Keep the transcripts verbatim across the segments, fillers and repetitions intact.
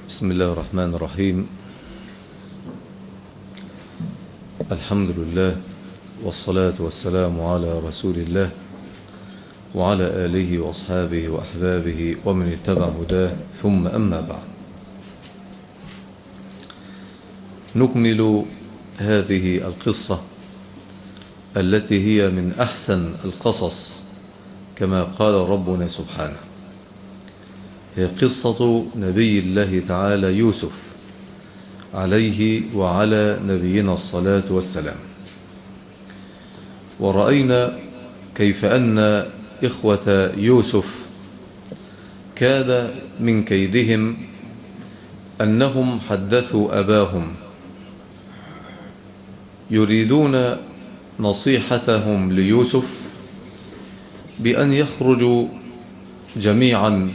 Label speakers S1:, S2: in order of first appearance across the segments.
S1: بسم الله الرحمن الرحيم. الحمد لله والصلاة والسلام على رسول الله وعلى آله وأصحابه وأحبابه ومن اتبع هداه، ثم أما بعد. نكمل هذه القصة التي هي من أحسن القصص كما قال ربنا سبحانه. هي قصة نبي الله تعالى يوسف عليه وعلى نبينا الصلاة والسلام. ورأينا كيف أن إخوة يوسف كان من كيدهم أنهم حدثوا أباهم يريدون نصيحتهم ليوسف بأن يخرجوا جميعا،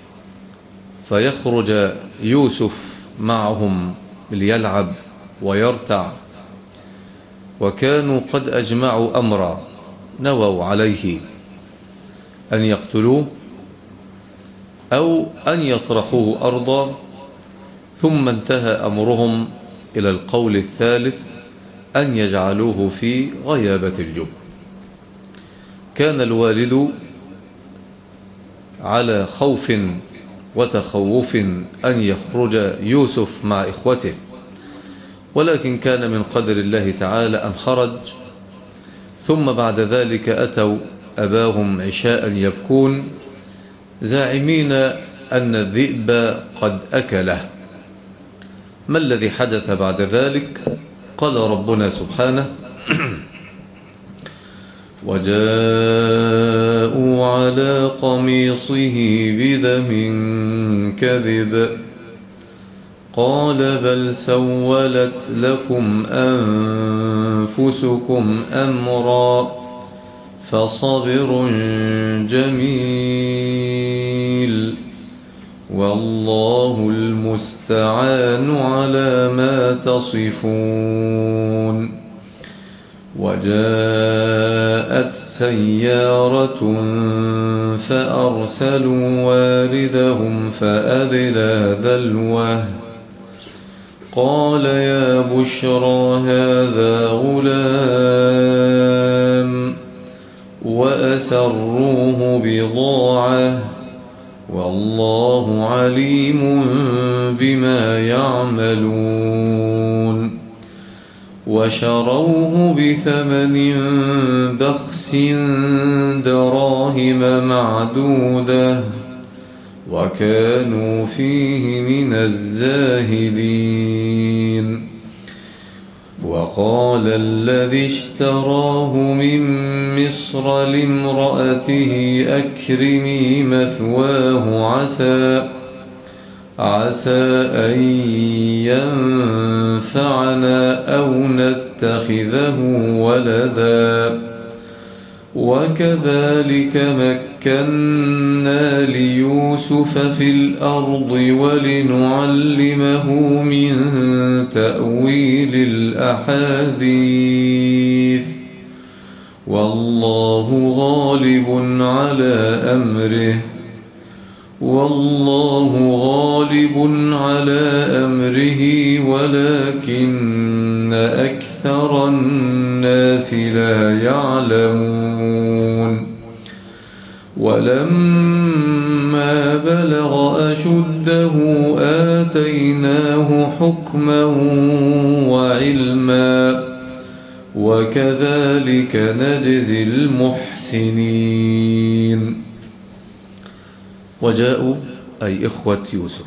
S1: فيخرج يوسف معهم ليلعب ويرتع. وكانوا قد أجمعوا أمرا، نووا عليه أن يقتلوه أو أن يطرحوه أرضا، ثم انتهى أمرهم إلى القول الثالث أن يجعلوه في غيابة الجب. كان الوالد على خوف وتخوف أن يخرج يوسف مع إخوته، ولكن كان من قدر الله تعالى أن خرج. ثم بعد ذلك أتوا أباهم عشاء يبكون زاعمين أن الذئب قد أكله. ما الذي حدث بعد ذلك؟ قال ربنا سبحانه: وجاءوا على قميصه بدم كذب قال بل سولت لكم أنفسكم أمرا فصبر جميل والله المستعان على ما تصفون. وجاءت سيارة فأرسلوا واردهم فأدلى دلوه قال يا بشرى هذا غلام وأسروه بضاعة والله عليم بما يعملون. وشروه بثمن بخس دراهم معدودة وكانوا فيه من الزاهدين. وقال الذي اشتراه من مصر لامرأته أكرمي مثواه عسى عسى أن ينفعنا أو نتخذه ولدا وكذلك مكنا ليوسف في الأرض ولنعلمه من تأويل الأحاديث والله غالب على أمره والله غالب على أمره ولكن أكثر الناس لا يعلمون. ولما بلغ أشده آتيناه حكما وعلما وكذلك نجزي المحسنين. وجاءوا أي إخوة يوسف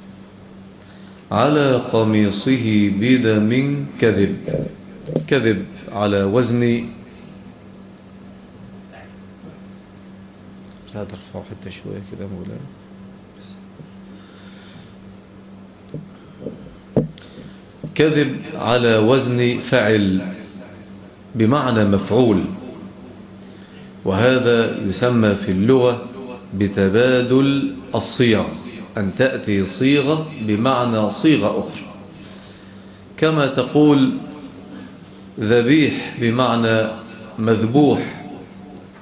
S1: على قميصه بدم كذب. كذب على وزن، لا ترفعوا حتى شوية كده مولانا. كذب على وزن فعل بمعنى مفعول، وهذا يسمى في اللغة بتبادل الصيغ، أن تأتي صيغة بمعنى صيغة أخرى، كما تقول ذبيح بمعنى مذبوح،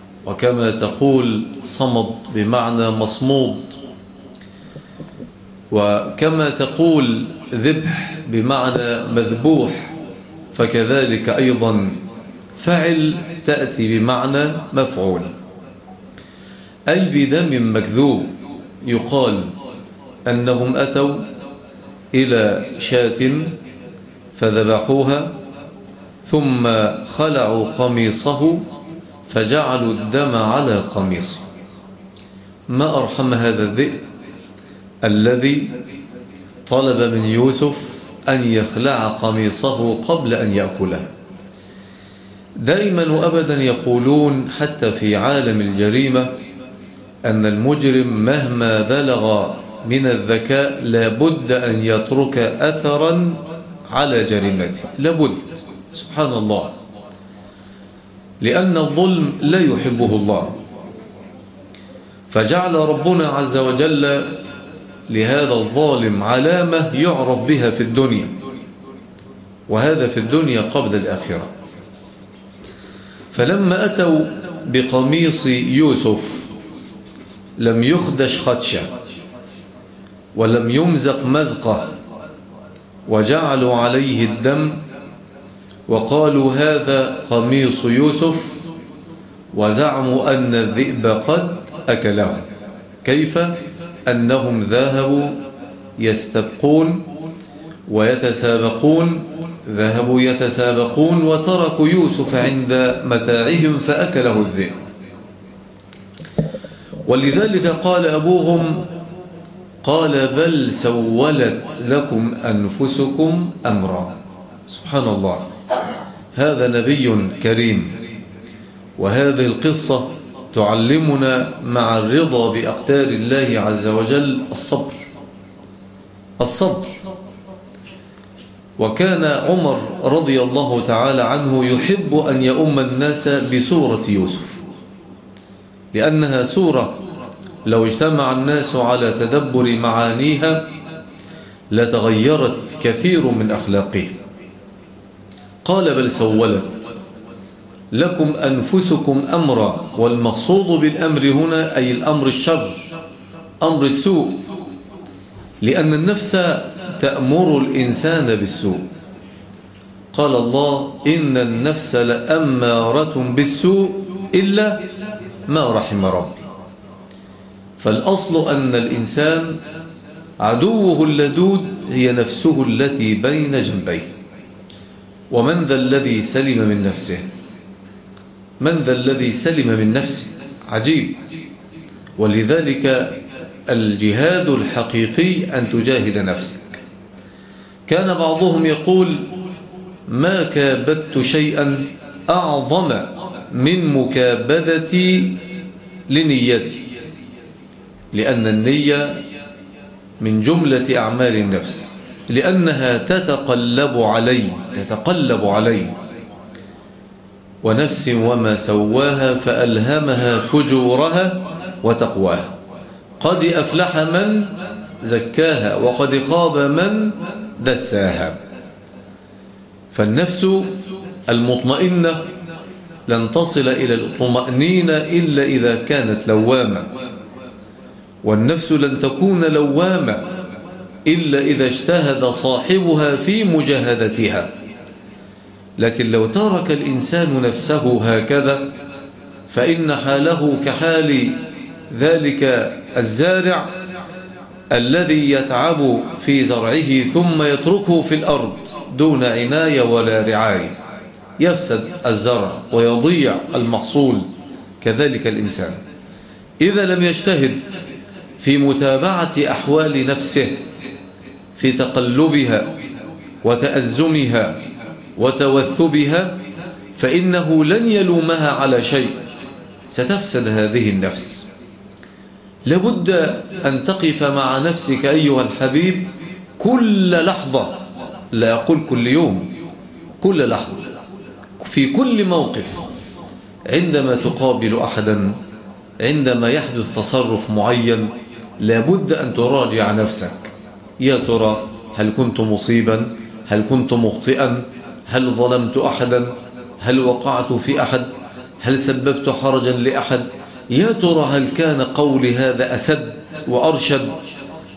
S1: وكما تقول صمد بمعنى مصمود، وكما تقول ذبح بمعنى مذبوح، فكذلك أيضا فعل تأتي بمعنى مفعول، أي بدم مكذوب. يقال أنهم أتوا إلى شاة فذبحوها ثم خلعوا قميصه فجعلوا الدم على قميصه. ما أرحم هذا الذئب الذي طلب من يوسف أن يخلع قميصه قبل أن يأكله. دائما وأبدا يقولون حتى في عالم الجريمة أن المجرم مهما بلغ من الذكاء لابد أن يترك أثرا على جريمته، لابد، سبحان الله، لأن الظلم لا يحبه الله. فجعل ربنا عز وجل لهذا الظالم علامة يعرف بها في الدنيا، وهذا في الدنيا قبل الآخرة. فلما أتوا بقميص يوسف لم يخدش خدشة ولم يمزق مزقة، وجعلوا عليه الدم وقالوا هذا قميص يوسف، وزعموا أن الذئب قد أكله. كيف؟ أنهم ذهبوا يستبقون ويتسابقون، ذهبوا يتسابقون وتركوا يوسف عند متاعهم فأكله الذئب. ولذلك قال أبوهم قال بل سولت لكم أنفسكم أمرا. سبحان الله، هذا نبي كريم، وهذه القصة تعلمنا مع الرضا بأقدار الله عز وجل الصبر، الصبر. وكان عمر رضي الله تعالى عنه يحب أن يؤم الناس بسورة يوسف، لأنها سورة لو اجتمع الناس على تدبر معانيها لتغيرت كثير من أخلاقهم. قال بل سولت لكم أنفسكم أمرا، والمقصود بالأمر هنا أي الأمر الشر، أمر السوء، لأن النفس تأمر الإنسان بالسوء. قال الله إن النفس لأمارة بالسوء إلا ما رحم ربي. فالأصل أن الإنسان عدوه اللدود هي نفسه التي بين جنبيه. ومن ذا الذي سلم من نفسه؟ من ذا الذي سلم من نفسه؟ عجيب. ولذلك الجهاد الحقيقي أن تجاهد نفسك. كان بعضهم يقول ما كابدت شيئا أعظم من مكابدتي لنيتي، لأن النية من جملة أعمال النفس، لأنها تتقلب علي تتقلب علي ونفس وما سواها فألهمها فجورها وتقواها، قد أفلح من زكاها وقد خاب من دساها. فالنفس المطمئنة لن تصل إلى الطمأنينة إلا إذا كانت لوامة، والنفس لن تكون لوامة إلا إذا اجتهد صاحبها في مجاهدتها. لكن لو ترك الإنسان نفسه هكذا فإن حاله كحال ذلك الزارع الذي يتعب في زرعه ثم يتركه في الأرض دون عناية ولا رعاية، يفسد الزرع ويضيع المحصول. كذلك الإنسان إذا لم يجتهد في متابعة أحوال نفسه في تقلبها وتأزمها وتوثبها فإنه لن يلومها على شيء، ستفسد هذه النفس. لابد أن تقف مع نفسك أيها الحبيب كل لحظة، لا أقول كل يوم، كل لحظة، في كل موقف، عندما تقابل أحدا، عندما يحدث تصرف معين، لابد أن تراجع نفسك. يا ترى هل كنت مصيبا؟ هل كنت مخطئا؟ هل ظلمت أحدا؟ هل وقعت في أحد؟ هل سببت حرجا لأحد؟ يا ترى هل كان قولي هذا أسد وأرشد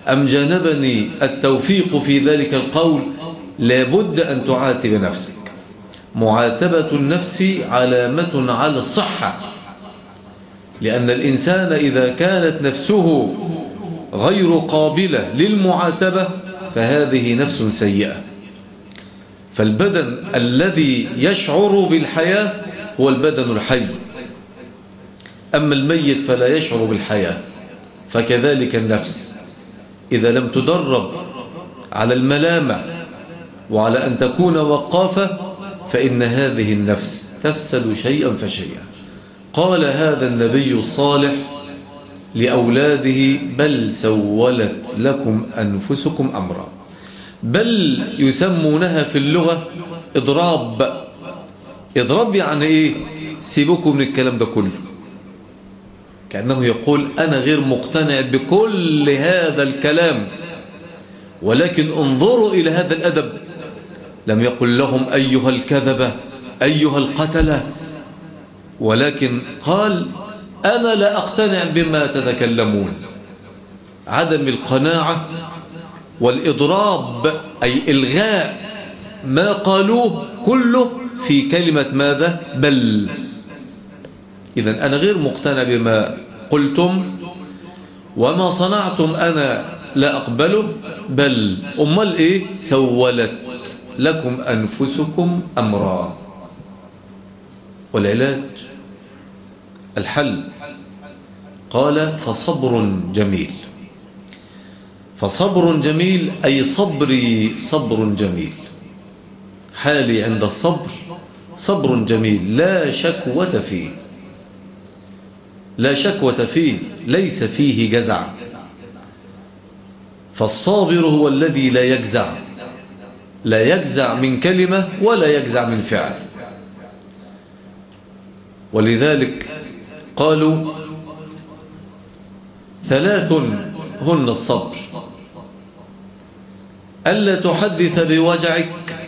S1: أم جانبني التوفيق في ذلك القول، لابد أن تعاتب نفسك. معاتبة النفس علامة على الصحة، لأن الإنسان إذا كانت نفسه غير قابلة للمعاتبة فهذه نفس سيئة. فالبدن الذي يشعر بالحياة هو البدن الحي، أما الميت فلا يشعر بالحياة. فكذلك النفس إذا لم تدرب على الملامة وعلى أن تكون وقافة فإن هذه النفس تفسد شيئا فشيئا. قال هذا النبي الصالح لأولاده: بل سولت لكم أنفسكم أمرا. بل يسمونها في اللغة إضراب. إضراب يعني إيه؟ سيبكم من الكلام ده كله. كأنه يقول أنا غير مقتنع بكل هذا الكلام، ولكن انظروا إلى هذا الأدب. لم يقل لهم أيها الكذبة أيها القتلة، ولكن قال أنا لا أقتنع بما تتكلمون. عدم القناعة والإضراب أي إلغاء ما قالوه كله في كلمة ماذا؟ بل. إذن أنا غير مقتنع بما قلتم، وما صنعتم أنا لا أقبله. بل أمال إيه؟ سولت لكم أنفسكم أمرا. والعلاج الحل قال فصبر جميل. فصبر جميل أي صبري صبر جميل. حالي عند الصبر صبر جميل لا شكوة فيه، لا شكوة فيه، ليس فيه جزع. فالصابر هو الذي لا يجزع، لا يجزع من كلمة ولا يجزع من فعل. ولذلك قالوا ثلاث هن الصبر: ألا تحدث بوجعك،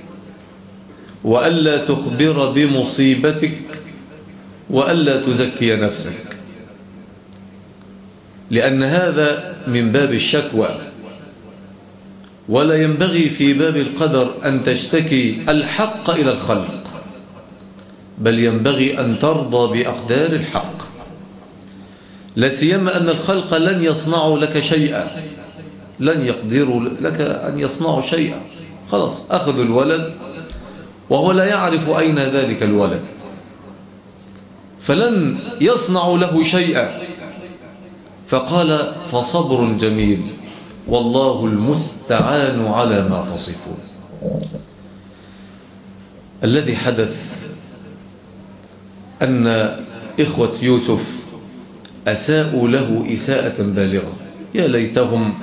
S1: وألا تخبر بمصيبتك، وألا تزكي نفسك. لأن هذا من باب الشكوى، ولا ينبغي في باب القدر أن تشتكي الحق إلى الخلق، بل ينبغي أن ترضى بأقدار الحق. لا سيما أن الخلق لن يصنعوا لك شيئا، لن يقدروا لك أن يصنعوا شيئا. خلاص أخذوا الولد وهو لا يعرف أين ذلك الولد، فلن يصنعوا له شيئا. فقال فصبر جميل والله المستعان على ما تصفون. الذي حدث أن إخوة يوسف أساءوا له إساءة بالغة. يا ليتهم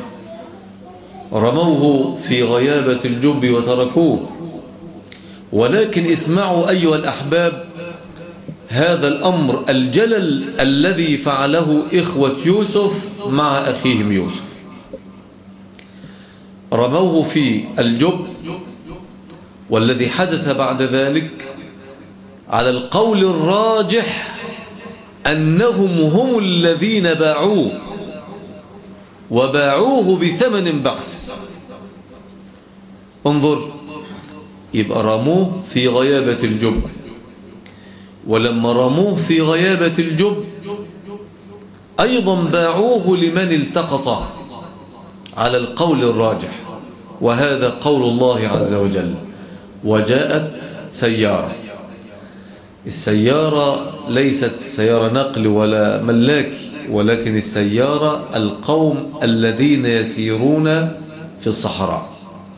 S1: رموه في غيابة الجب وتركوه. ولكن اسمعوا أيها الأحباب هذا الأمر الجلل الذي فعله إخوة يوسف مع أخيهم يوسف. رموه في الجب، والذي حدث بعد ذلك على القول الراجح أنهم هم الذين باعوه، وباعوه بثمن بخس. انظر، يبقى رموه في غيابة الجب، ولما رموه في غيابة الجب أيضا باعوه لمن التقط على القول الراجح، وهذا قول الله عز وجل: وجاءت سيارة. السيارة ليست سيارة نقل ولا ملاكي، ولكن السيارة القوم الذين يسيرون في الصحراء.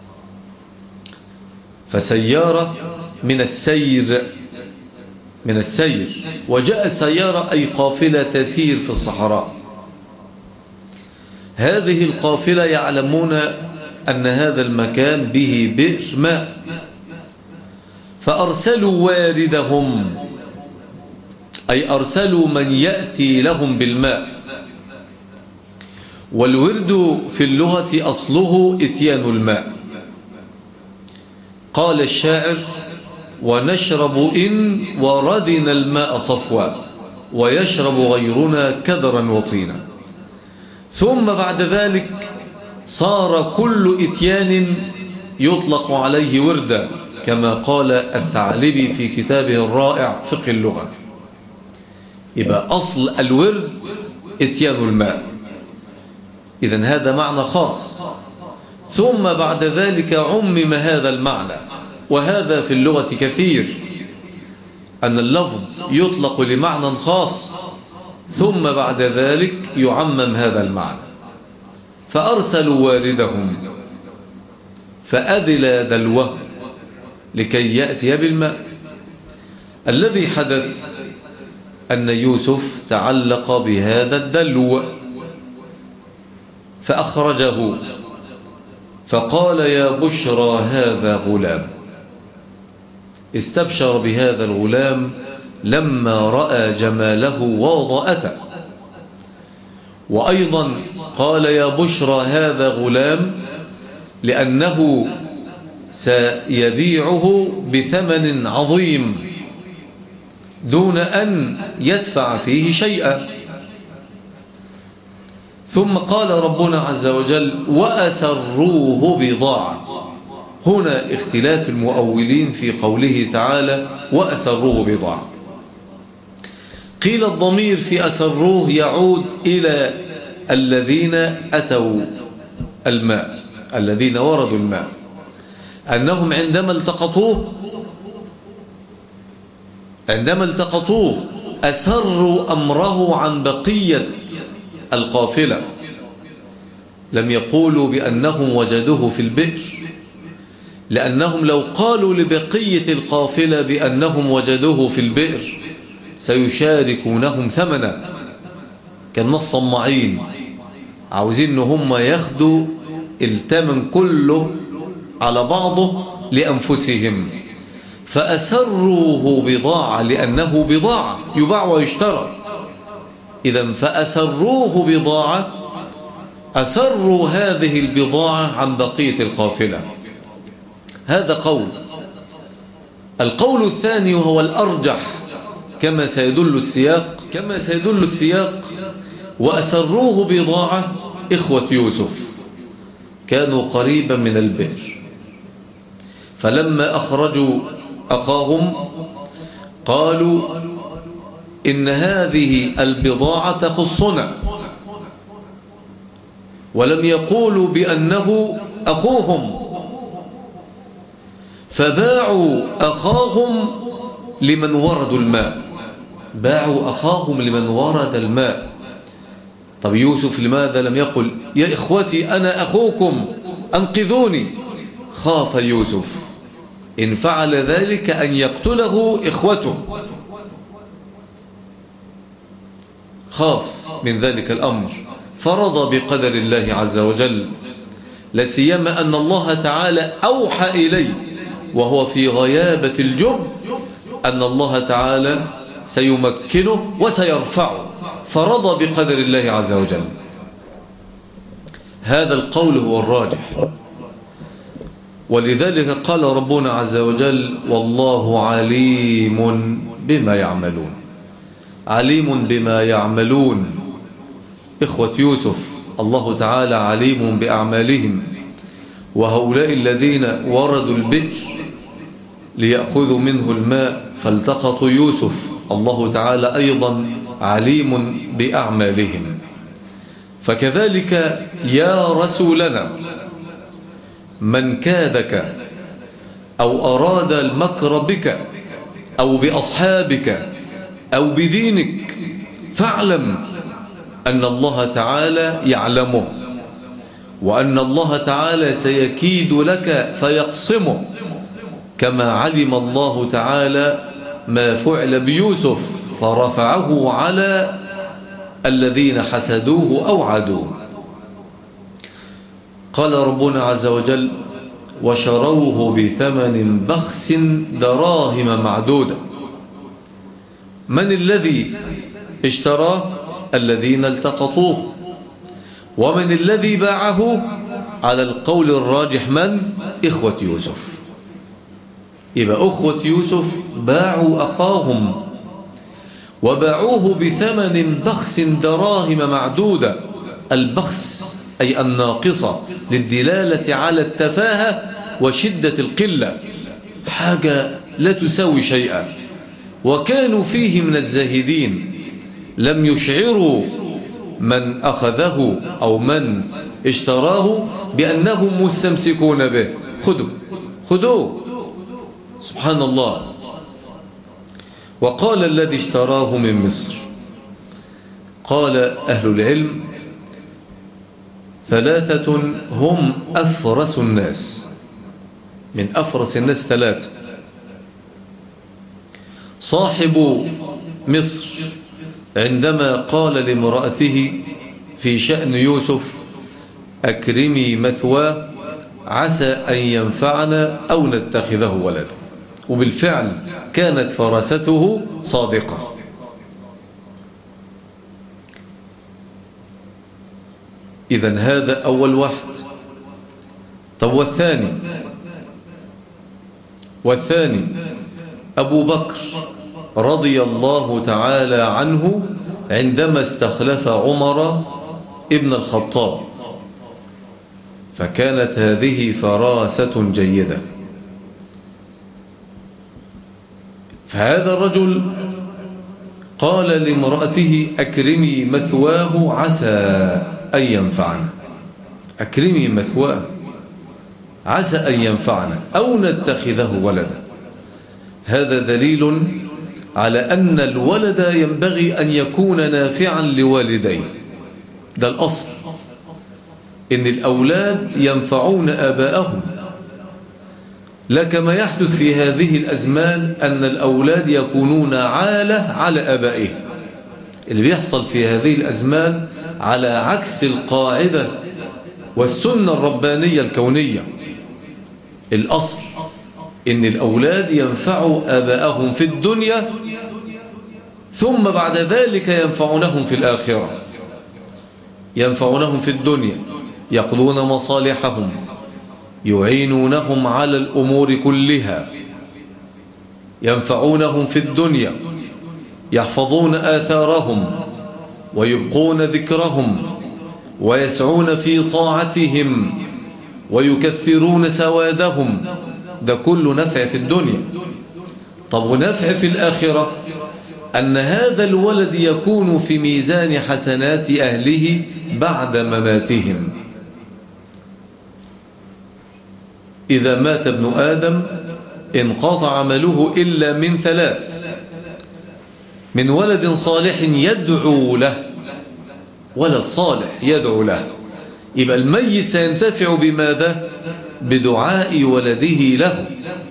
S1: فسيارة من السير، من السير. وجاء السيارة أي قافلة تسير في الصحراء. هذه القافلة يعلمون أن هذا المكان به بئر ماء، فأرسلوا واردهم، أي أرسلوا من يأتي لهم بالماء. والورد في اللغة أصله إتيان الماء. قال الشاعر: ونشرب إن وردنا الماء صفوا، ويشرب غيرنا كدرا وطينا. ثم بعد ذلك صار كل إتيان يطلق عليه وردا، كما قال الثعلبي في كتابه الرائع فقه اللغة. يبقى أصل الورد إتيان الماء، إذن هذا معنى خاص، ثم بعد ذلك عمم هذا المعنى. وهذا في اللغة كثير، أن اللفظ يطلق لمعنى خاص ثم بعد ذلك يعمم هذا المعنى. فأرسلوا واردهم فأدلى دلوه لكي يأتي بالماء. الذي حدث أن يوسف تعلق بهذا الدلو فأخرجه، فقال يا بشرى هذا غلام. استبشر بهذا الغلام لما رأى جماله ووضاءته. وأيضا قال يا بشرى هذا غلام لأنه سيبيعه بثمن عظيم دون أن يدفع فيه شيئا. ثم قال ربنا عز وجل وأسروه بضاعة. هنا اختلاف المؤولين في قوله تعالى وأسروه بضاعة. قيل الضمير في أسروه يعود إلى الذين أتوا الماء، الذين وردوا الماء، أنهم عندما التقطوه عندما التقطوه أسروا أمره عن بقية القافلة. لم يقولوا بأنهم وجدوه في البئر، لأنهم لو قالوا لبقية القافلة بأنهم وجدوه في البئر سيشاركونهم ثمنا، كالناس صماعين عاوزين هم ياخدوا الثمن كله على بعضه لأنفسهم، فأسروه بضاعة لأنه بضاعة يباع ويشترى. إذن فأسروه بضاعة، أسروا هذه البضاعة عن بقية القافلة. هذا قول. القول الثاني وهو الأرجح كما سيدل السياق كما سيدل السياق وأسروه بضاعة. إخوة يوسف كانوا قريبا من البئر، فلما أخرجوا أخاهم قالوا إن هذه البضاعة تخصنا، ولم يقولوا بأنه أخوهم، فباعوا أخاهم لمن ورد الماء. باعوا أخاهم لمن ورد الماء. طب يوسف لماذا لم يقل يا إخوتي أنا أخوكم أنقذوني؟ خاف يوسف إن فعل ذلك أن يقتله إخوته، خاف من ذلك الأمر فرضى بقدر الله عز وجل، لسيما أن الله تعالى أوحى إليه وهو في غيابة الجب أن الله تعالى سيمكنه وسيرفعه، فرضى بقدر الله عز وجل. هذا القول هو الراجح، ولذلك قال ربنا عز وجل والله عليم بما يعملون. عليم بما يعملون. إخوة يوسف الله تعالى عليم بأعمالهم، وهؤلاء الذين وردوا البئر ليأخذوا منه الماء فالتقطوا يوسف الله تعالى أيضا عليم بأعمالهم. فكذلك يا رسولنا من كادك أو أراد المكر بك أو بأصحابك أو بدينك فاعلم أن الله تعالى يعلمه، وأن الله تعالى سيكيد لك فيقسمه، كما علم الله تعالى ما فعل بيوسف فرفعه على الذين حسدوه أو عادوه. قال ربنا عز وجل وشروه بثمن بخس دراهم معدودة. من الذي اشتراه؟ الذين التقطوه. ومن الذي باعه؟ على القول الراجح من؟ إخوة يوسف. يبقى أخوة يوسف باعوا أخاهم وباعوه بثمن بخس دراهم معدودة. البخس أي الناقصة للدلالة على التفاهة وشدة القلة، حاجة لا تساوي شيئا. وكانوا فيه من الزاهدين لم يشعروا من أخذه أو من اشتراه بأنهم مستمسكون به. خذوا خذوه، سبحان الله. وقال الذي اشتراه من مصر، قال أهل العلم ثلاثة هم أفرس الناس، من أفرس الناس ثلاثة. صاحب مصر عندما قال لامرأته في شأن يوسف أكرمي مثواه عسى أن ينفعنا أو نتخذه ولدا، وبالفعل كانت فراسته صادقة. إذن هذا أول واحد. طب والثاني والثاني أبو بكر رضي الله تعالى عنه عندما استخلف عمر ابن الخطاب، فكانت هذه فراسة جيدة. فهذا الرجل قال لامرأته أكرمي مثواه عسى أن ينفعنا، أكرمي مثواه عسى أن ينفعنا أو نتخذه ولدا. هذا دليل على أن الولد ينبغي أن يكون نافعا لوالديه. ده الأصل، إن الأولاد ينفعون آباءهم، لا كما يحدث في هذه الأزمان أن الأولاد يكونون عالة على آبائهم. اللي بيحصل في هذه الأزمان على عكس القاعدة والسنة الربانية الكونية. الأصل إن الأولاد ينفعوا آباءهم في الدنيا، ثم بعد ذلك ينفعونهم في الآخرة. ينفعونهم في الدنيا، يقضون مصالحهم، يعينونهم على الأمور كلها، ينفعونهم في الدنيا، يحفظون آثارهم ويبقون ذكرهم ويسعون في طاعتهم ويكثرون سوادهم. ده كله نفع في الدنيا. طب ونفع في الآخرة أن هذا الولد يكون في ميزان حسنات أهله بعد مماتهم. إذا مات ابن آدم انقطع عمله إلا من ثلاث: من ولد صالح يدعو له، ولد صالح يدعو له. يبقى الميت سينتفع بماذا؟ بدعاء ولده له.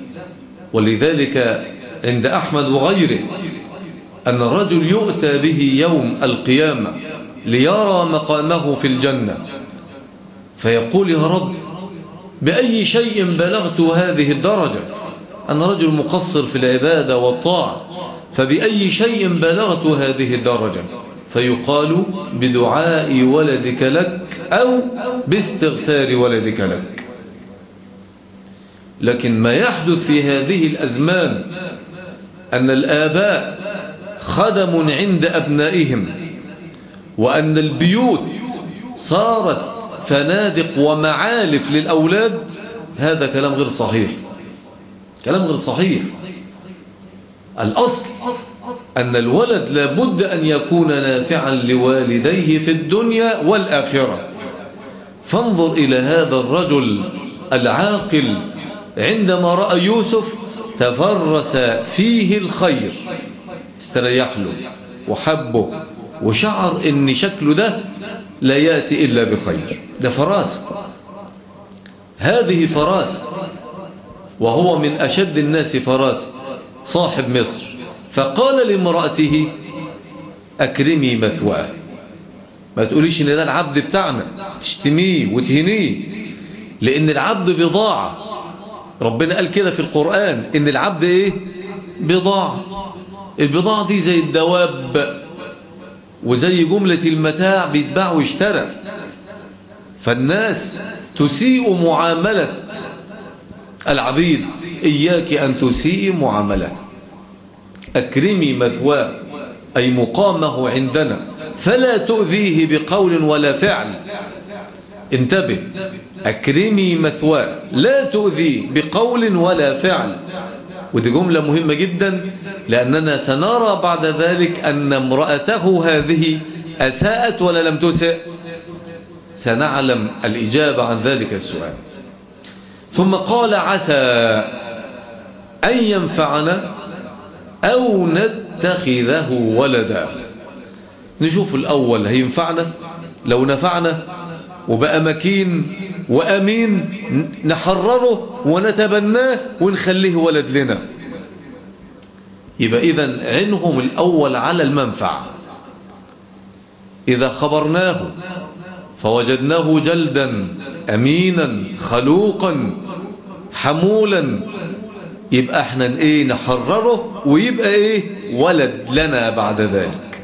S1: ولذلك عند أحمد وغيره أن الرجل يؤتى به يوم القيامة ليرى مقامه في الجنة، فيقول: يا رب، بأي شيء بلغت هذه الدرجة؟ أنا رجل مقصر في العبادة والطاعة، فبأي شيء بلغت هذه الدرجة؟ فيقال: بدعاء ولدك لك أو باستغفار ولدك لك. لكن ما يحدث في هذه الأزمان أن الآباء خدم عند أبنائهم، وأن البيوت صارت فنادق ومعالف للأولاد. هذا كلام غير صحيح، كلام غير صحيح. الأصل أن الولد لابد أن يكون نافعا لوالديه في الدنيا والآخرة. فانظر إلى هذا الرجل العاقل عندما رأى يوسف تفرس فيه الخير، استريح له وحبه وشعر ان شكله ده لا يأتي إلا بخير. ده فراسة، هذه فراسة. وهو من أشد الناس فراسة صاحب مصر. فقال لامرأته أكرمي مثواه. ما تقوليش إن ده العبد بتاعنا تشتميه وتهنيه، لأن العبد بضاعة. ربنا قال كده في القرآن إن العبد إيه؟ بضاعة. البضاعة دي زي الدواب وزي جملة المتاع، بيتباع ويشترى. فالناس تسيء معاملة العبيد، إياك أن تسيء معاملته. أكرمي مثواه أي مقامه عندنا، فلا تؤذيه بقول ولا فعل. انتبه، أكرمي مثواه، لا تؤذي بقول ولا فعل. ودي جملة مهمة جدا، لأننا سنرى بعد ذلك أن امرأته هذه أساءت ولا لم تسأ. سنعلم الإجابة عن ذلك السؤال. ثم قال عسى أن ينفعنا أو نتخذه ولدا. نشوف الأول هينفعنا، لو نفعنا وبقى مكين وأمين نحرره ونتبناه ونخليه ولد لنا. يبقى إذن عينهم الأول على المنفعة. إذا خبرناه فوجدناه جلدا أمينا خلوقا حمولا، يبقى احنا ايه نحرره ويبقى ايه ولد لنا بعد ذلك.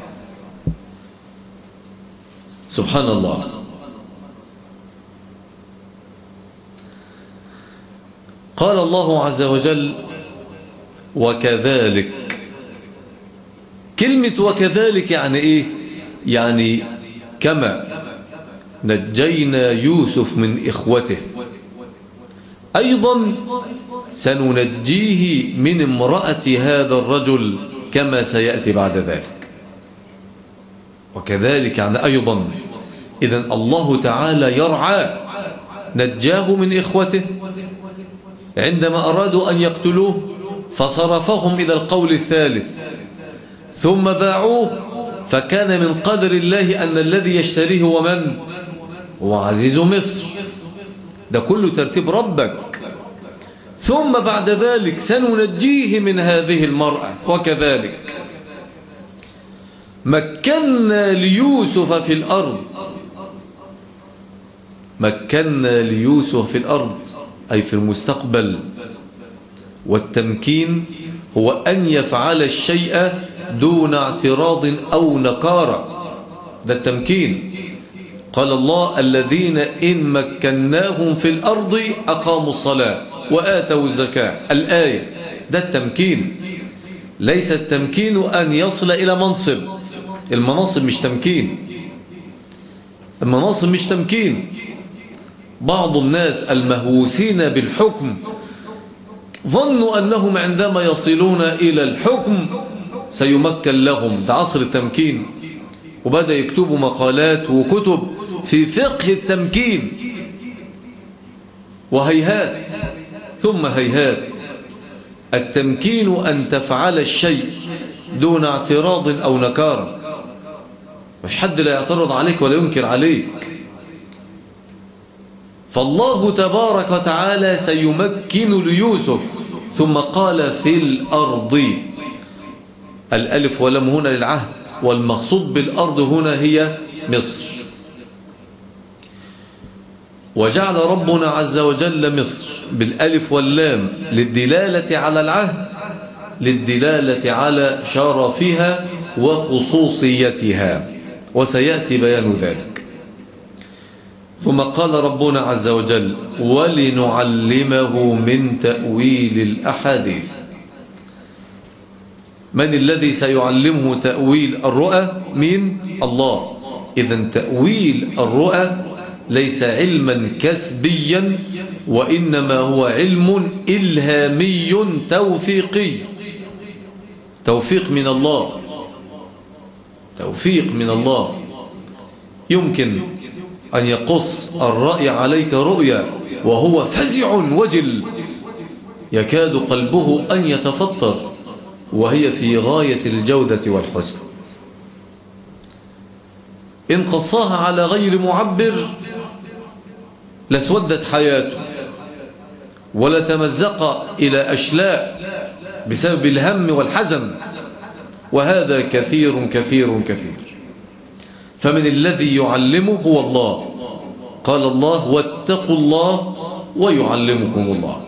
S1: سبحان الله. قال الله عز وجل وكذلك. كلمة وكذلك يعني ايه؟ يعني كما نجينا يوسف من إخوته أيضا سننجيه من امرأة هذا الرجل كما سيأتي بعد ذلك. وكذلك يعني أيضا. إذن الله تعالى يرعى، نجاه من إخوته عندما أرادوا أن يقتلوه فصرفهم إلى القول الثالث، ثم باعوه فكان من قدر الله أن الذي يشتريه هو من؟ هو عزيز مصر. ده كله ترتيب ربك. ثم بعد ذلك سننجيه من هذه المرأة. وكذلك مكنا ليوسف في الأرض. مكنا ليوسف في الأرض أي في المستقبل. والتمكين هو أن يفعل الشيء دون اعتراض أو نكارة. ده التمكين. قال الله الذين إن مكناهم في الأرض أقاموا الصلاة وآتوا الزكاة. الآية. ده التمكين. ليس التمكين أن يصل إلى منصب. المناصب مش تمكين. المناصب مش تمكين. بعض الناس المهووسين بالحكم ظنوا أنهم عندما يصلون إلى الحكم سيمكن لهم. ده عصر التمكين، وبدأ يكتبوا مقالات وكتب في فقه التمكين. وهيهات ثم هيهات. التمكين أن تفعل الشيء دون اعتراض أو نكار. مش حد لا يعترض عليك ولا ينكر عليك. فالله تبارك وتعالى سيمكن ليوسف. ثم قال في الأرض. الألف ولم هنا للعهد، والمقصود بالأرض هنا هي مصر. وجعل ربنا عز وجل مصر بالألف واللام للدلالة على العهد، للدلالة على شرفها وخصوصيتها، وسيأتي بيان ذلك. ثم قال ربنا عز وجل ولنعلمه من تأويل الأحاديث. من الذي سيعلمه تأويل الرؤى؟ مين؟ الله. إذن تأويل الرؤى ليس علما كسبيا، وإنما هو علم إلهامي توفيقي. توفيق من الله. توفيق من الله. يمكن أن يقص الرأي عليك رؤيا وهو فزع وجل يكاد قلبه أن يتفطر، وهي في غاية الجودة والحسن. إن قصاها على غير معبر لسودت حياته ولتمزق إلى أشلاء بسبب الهم والحزن، وهذا كثير كثير كثير. فمن الذي يعلمه هو الله. قال الله واتقوا الله ويعلمكم الله.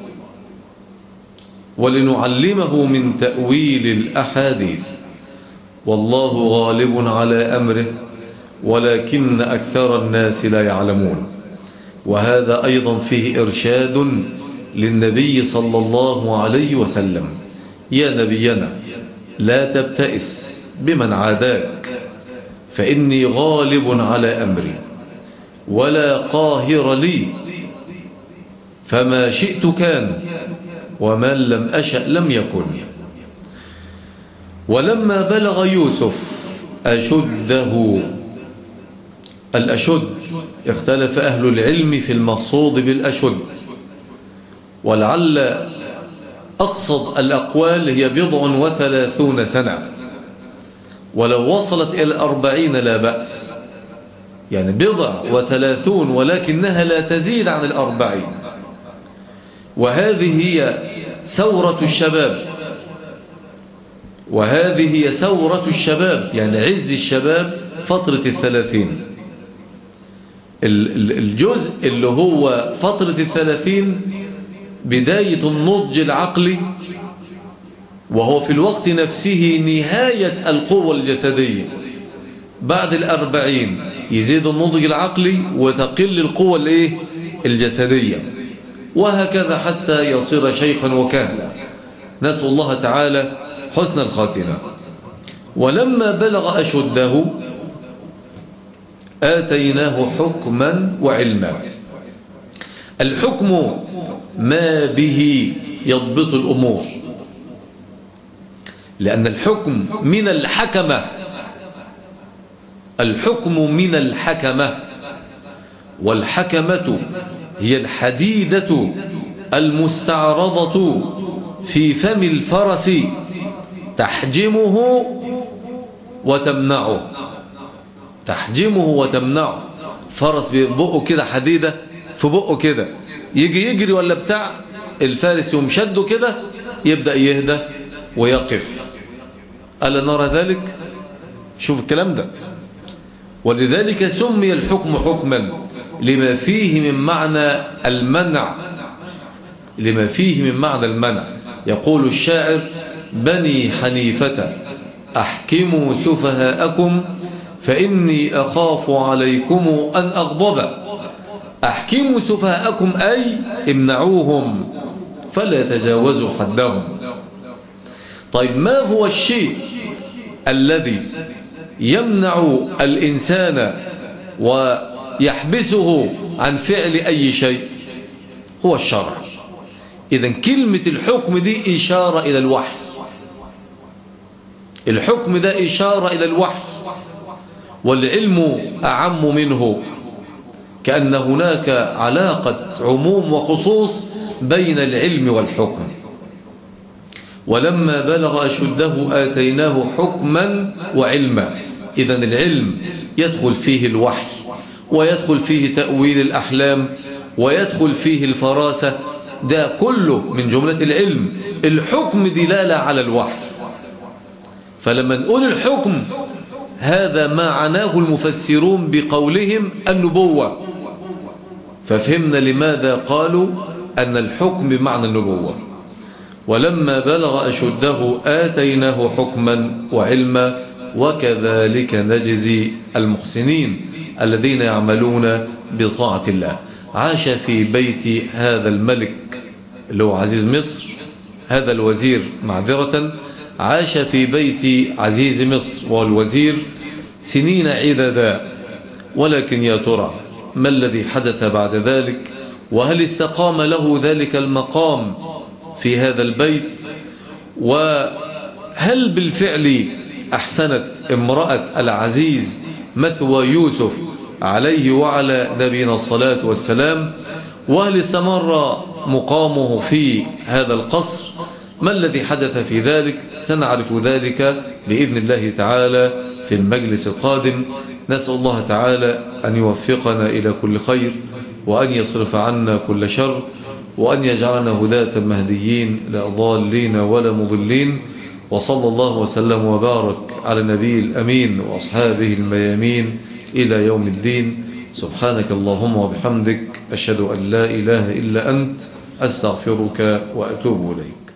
S1: ولنعلمه من تأويل الأحاديث. والله غالب على أمره ولكن أكثر الناس لا يعلمون. وهذا أيضا فيه إرشاد للنبي صلى الله عليه وسلم. يا نبينا لا تبتئس بمن عاداك، فإني غالب على أمري ولا قاهر لي، فما شئت كان ومن لم أشأ لم يكن. ولما بلغ يوسف أشده، الأشد اختلف أهل العلم في المقصود بالأشد، ولعل أقصد الأقوال هي بضع وثلاثون سنة، ولو وصلت إلى الأربعين لا بأس، يعني بضع وثلاثون ولكنها لا تزيد عن الأربعين. وهذه هي ثورة الشباب، وهذه هي ثورة الشباب، يعني عز الشباب فترة الثلاثين. الجزء اللي هو فترة الثلاثين بداية النضج العقلي، وهو في الوقت نفسه نهاية القوة الجسدية. بعد الأربعين يزيد النضج العقلي وتقل القوة الإيه؟ الجسدية، وهكذا حتى يصير شيخا وكهلا. نسأل الله تعالى حسن الخاتمة. ولما بلغ أشده آتيناه حكما وعلما. الحكم ما به يضبط الأمور، لأن الحكم من الحكمة، الحكم من الحكمة، والحكمة هي الحديدة المستعرضة في فم الفرس تحجمه وتمنعه، تحجمه وتمنعه. فرس ببقه كده حديدة في بقه كده، يجي يجري ولا بتاع، الفارس يوم شده كده يبدأ يهدى ويقف. ألا نرى ذلك؟ شوف الكلام ده. ولذلك سمي الحكم حكما لما فيه من معنى المنع، لما فيه من معنى المنع. يقول الشاعر: بني حنيفة أحكموا سفهاءكم فإني أخاف عليكم أن أغضب. أحكموا سفهاءكم أي امنعوهم فلا تجاوزوا حدهم. طيب، ما هو الشيء الذي يمنع الإنسان ويحبسه عن فعل أي شيء؟ هو الشرع. إذن كلمة الحكم دي إشارة إلى الوحي، الحكم ده إشارة إلى الوحي، والعلم أعم منه، كأن هناك علاقة عموم وخصوص بين العلم والحكم. ولما بلغ أشده آتيناه حكما وعلما. إذن العلم يدخل فيه الوحي، ويدخل فيه تأويل الأحلام، ويدخل فيه الفراسة، ده كله من جملة العلم. الحكم دلالة على الوحي، فلما نقول الحكم هذا ما عناه المفسرون بقولهم النبوة، ففهمنا لماذا قالوا أن الحكم بمعنى النبوة. ولما بلغ أشده آتيناه حكما وعلما وكذلك نجزي المحسنين الذين يعملون بطاعة الله. عاش في بيت هذا الملك اللي هو عزيز مصر، هذا الوزير معذرة، عاش في بيت عزيز مصر والوزير سنين عددا. ولكن يا ترى ما الذي حدث بعد ذلك؟ وهل استقام له ذلك المقام في هذا البيت؟ وهل بالفعل أحسنت امرأة العزيز مثوى يوسف عليه وعلى نبينا الصلاة والسلام؟ وهل استمر مقامه في هذا القصر؟ ما الذي حدث في ذلك؟ سنعرف ذلك بإذن الله تعالى في المجلس القادم. نسأل الله تعالى أن يوفقنا إلى كل خير، وأن يصرف عنا كل شر، وأن يجعلنا هداة مهديين لا ضالين ولا مضلين. وصلى الله وسلم وبارك على النبي الأمين وأصحابه الميامين إلى يوم الدين. سبحانك اللهم وبحمدك، أشهد أن لا إله إلا أنت، أستغفرك وأتوب إليك.